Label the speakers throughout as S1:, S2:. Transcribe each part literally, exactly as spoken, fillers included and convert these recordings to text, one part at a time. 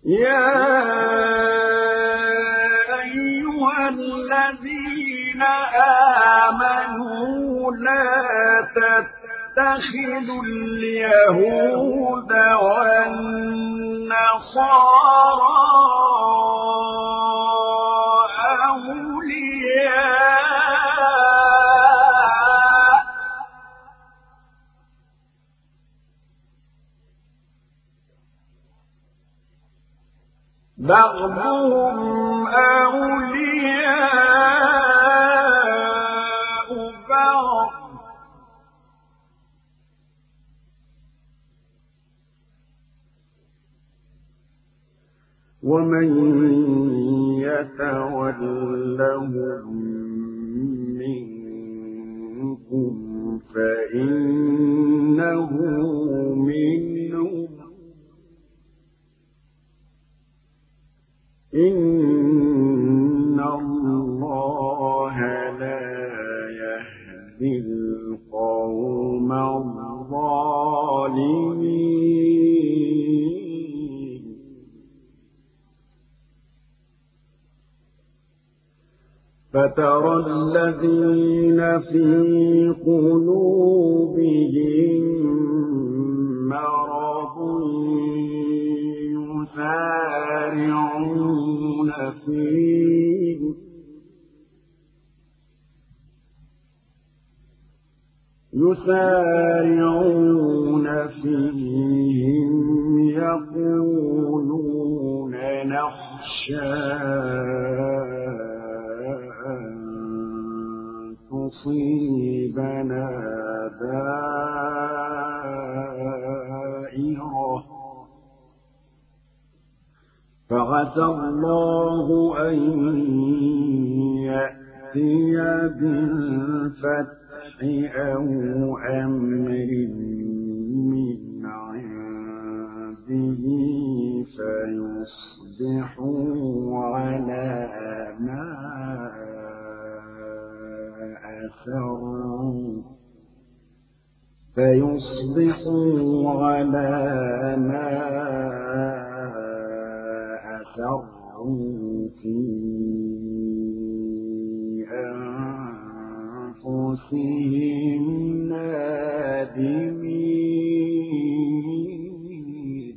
S1: يا أيها الذين آمنوا لا تتخذوا اليهود والنصارى أولياء بعضهم أولياء بعض ومن يتولهم منكم فإنه منهم إن الله لا يهدي القوم الظالمين فترى الذين في قلوبهم مرض يسارعون فيه يسارعون فيهم يقولون نخشى أن تصيبنا دائرة فعسى الله أن يأتي بالفتح أو أمر من عنده فيصبحوا على ما أسروا فيصبحوا على ما أسروا في أنفسهم نادمين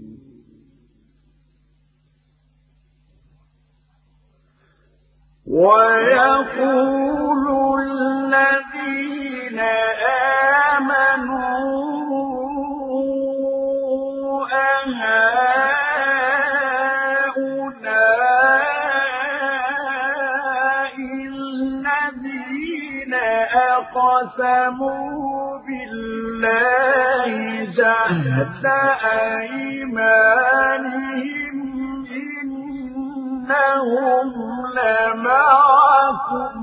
S1: ويقول الذين آمنوا أهؤلاء الذين أقسموا بالله جهد أيمانهم إنهم لمعكم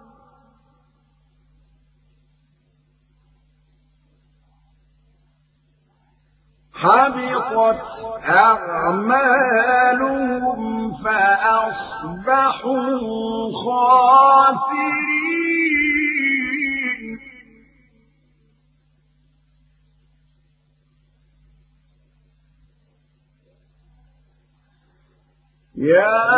S1: حبطت أعمالهم فأصبحوا خاسرين يا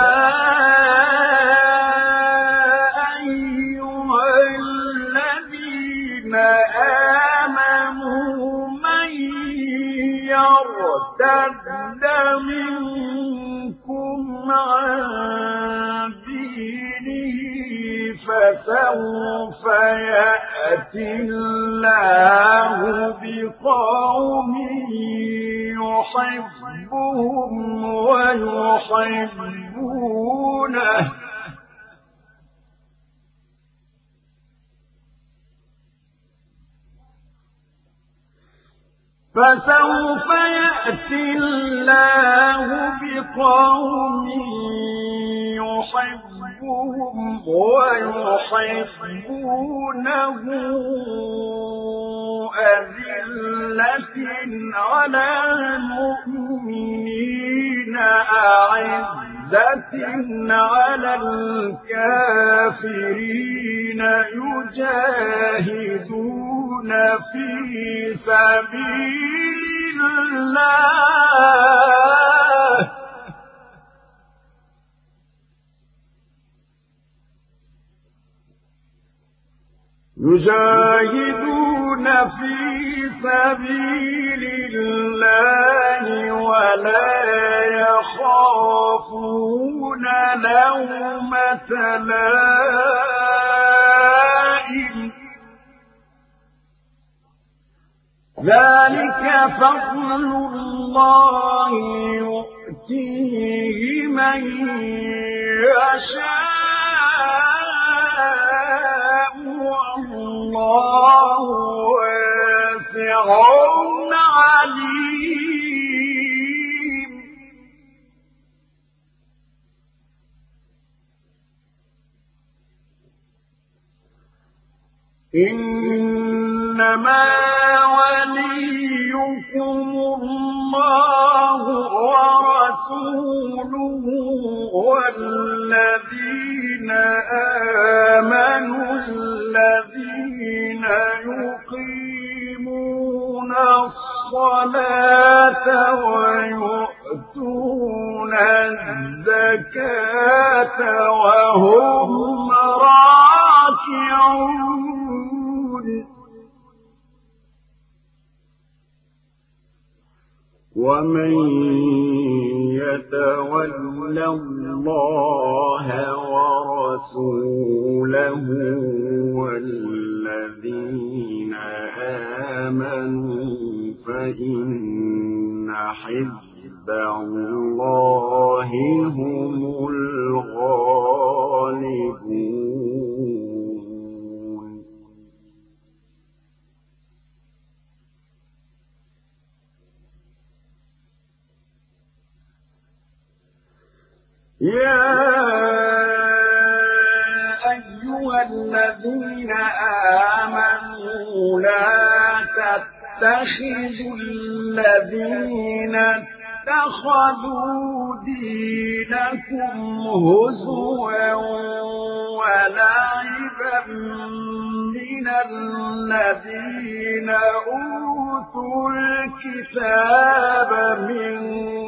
S1: أيها الذين آمنوا من يرتد منكم عن دينه فسوف يأتي الله بقوم يحبهم ويحبونه فسوف يأتي الله بقوم يحبهم ويحبونه أذلة على المؤمنين أعزة على الكافرين يجاهدون في سبيل الله يجاهدون في سبيل الله ولا يخافون لومة لائم ذلك فضل الله يؤتيه من يشاء والله واسع عليم. إنما وليكم الله ورسوله والذين آمنوا الذين يقيمون الصلاة ويؤتون الزكاة وهم راكعون. ومن يتول الله ورسوله والذين آمنوا فإن حزب الله هم الغالبون. يا أيها الذين آمنوا لا تتخذوا الذين اتخذوا دينكم هزوا ولعبا من الذين أوتوا الكتاب من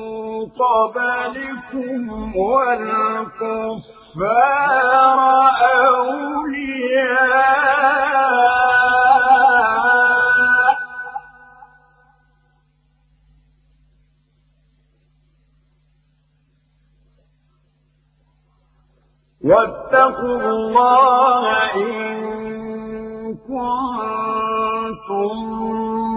S1: قبلكم والكفار أولياء واتقوا الله إن كنتم